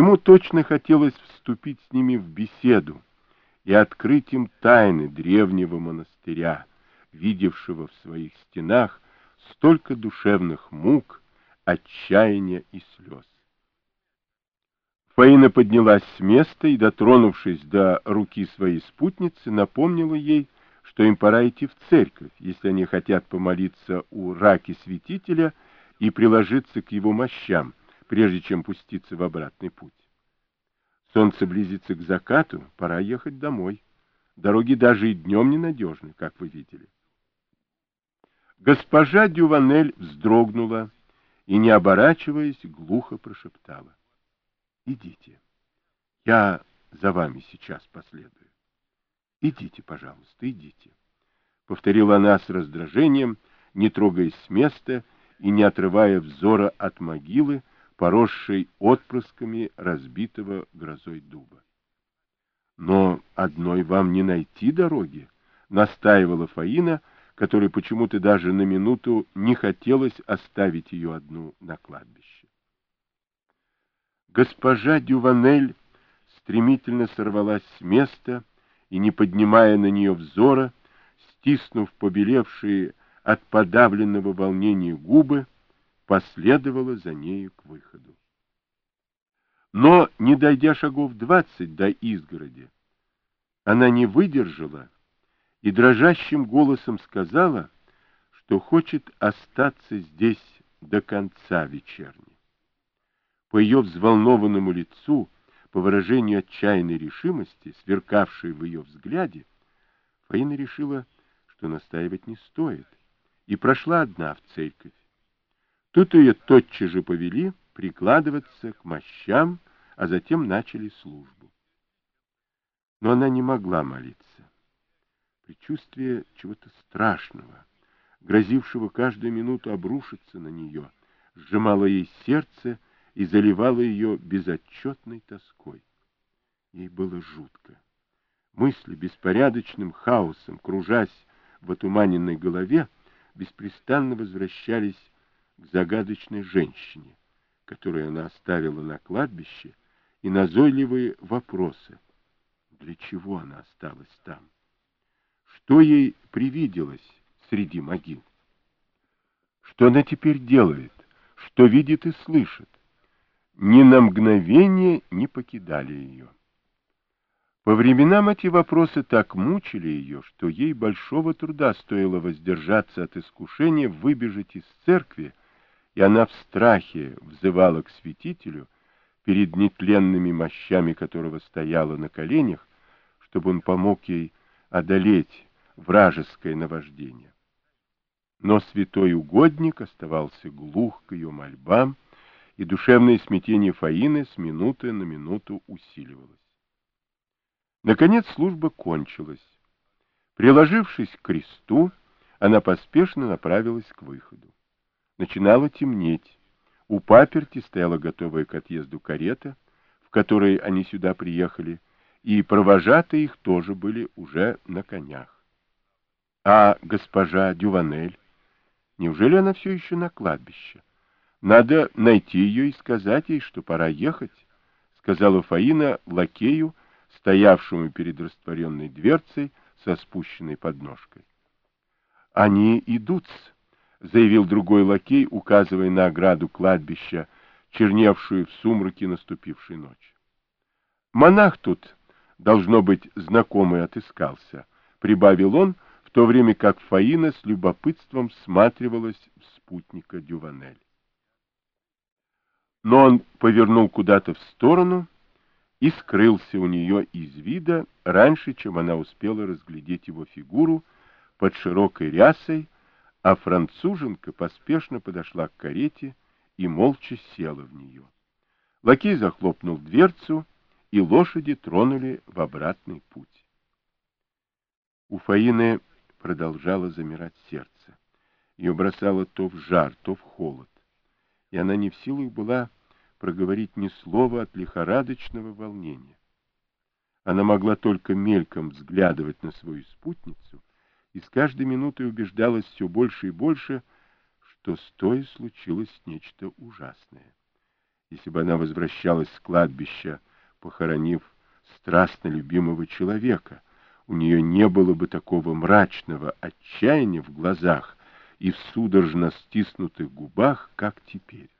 Ему точно хотелось вступить с ними в беседу и открыть им тайны древнего монастыря, видевшего в своих стенах столько душевных мук, отчаяния и слез. Фаина поднялась с места и, дотронувшись до руки своей спутницы, напомнила ей, что им пора идти в церковь, если они хотят помолиться у раки святителя и приложиться к его мощам, прежде чем пуститься в обратный путь. Солнце близится к закату, пора ехать домой. Дороги даже и днем ненадежны, как вы видели. Госпожа Дюванель вздрогнула и, не оборачиваясь, глухо прошептала: «Идите, я за вами сейчас последую. Идите, пожалуйста, идите», — повторила она с раздражением, не трогаясь с места и не отрывая взора от могилы, поросшей отпрысками разбитого грозой дуба. «Но одной вам не найти дороги», — настаивала Фаина, которой почему-то даже на минуту не хотелось оставить ее одну на кладбище. Госпожа Дюванель стремительно сорвалась с места и, не поднимая на нее взора, стиснув побелевшие от подавленного волнения губы, последовала за нею к выходу. Но, не дойдя шагов 20 до изгороди, она не выдержала и дрожащим голосом сказала, что хочет остаться здесь до конца вечерни. По ее взволнованному лицу, по выражению отчаянной решимости, сверкавшей в ее взгляде, Фаина решила, что настаивать не стоит, и прошла одна в церковь. Тут ее тотчас же повели прикладываться к мощам, а затем начали службу. Но она не могла молиться. Предчувствие чего-то страшного, грозившего каждую минуту обрушиться на нее, сжимало ей сердце и заливало ее безотчетной тоской. Ей было жутко. Мысли беспорядочным хаосом, кружась в отуманенной голове, беспрестанно возвращались к загадочной женщине, которую она оставила на кладбище, и назойливые вопросы. Для чего она осталась там? Что ей привиделось среди могил? Что она теперь делает? Что видит и слышит? Ни на мгновение не покидали ее. По временам эти вопросы так мучили ее, что ей большого труда стоило воздержаться от искушения выбежать из церкви, и она в страхе взывала к святителю, перед нетленными мощами которого стояла на коленях, чтобы он помог ей одолеть вражеское наваждение. Но святой угодник оставался глух к ее мольбам, и душевное смятение Фаины с минуты на минуту усиливалось. Наконец служба кончилась. Приложившись к кресту, она поспешно направилась к выходу. Начинало темнеть. У паперти стояла готовая к отъезду карета, в которой они сюда приехали, и провожатые их тоже были уже на конях. А госпожа Дюванель? Неужели она все еще на кладбище? Надо найти ее и сказать ей, что пора ехать, сказала Фаина лакею, стоявшему перед растворенной дверцей со спущенной подножкой. «Они идут», — заявил другой лакей, указывая на ограду кладбища, черневшую в сумраке наступившей ночи. «Монах тут, должно быть, знакомый отыскался», — прибавил он, в то время как Фаина с любопытством всматривалась в спутника Дюванель. Но он повернул куда-то в сторону и скрылся у нее из вида раньше, чем она успела разглядеть его фигуру под широкой рясой, а француженка поспешно подошла к карете и молча села в нее. Лакей захлопнул дверцу, и лошади тронули в обратный путь. У Фаины продолжало замирать сердце. Ее бросало то в жар, то в холод, и она не в силах была проговорить ни слова от лихорадочного волнения. Она могла только мельком взглядывать на свою спутницу и с каждой минутой убеждалась все больше и больше, что с той случилось нечто ужасное. Если бы она возвращалась с кладбища, похоронив страстно любимого человека, у нее не было бы такого мрачного отчаяния в глазах и в судорожно стиснутых губах, как теперь.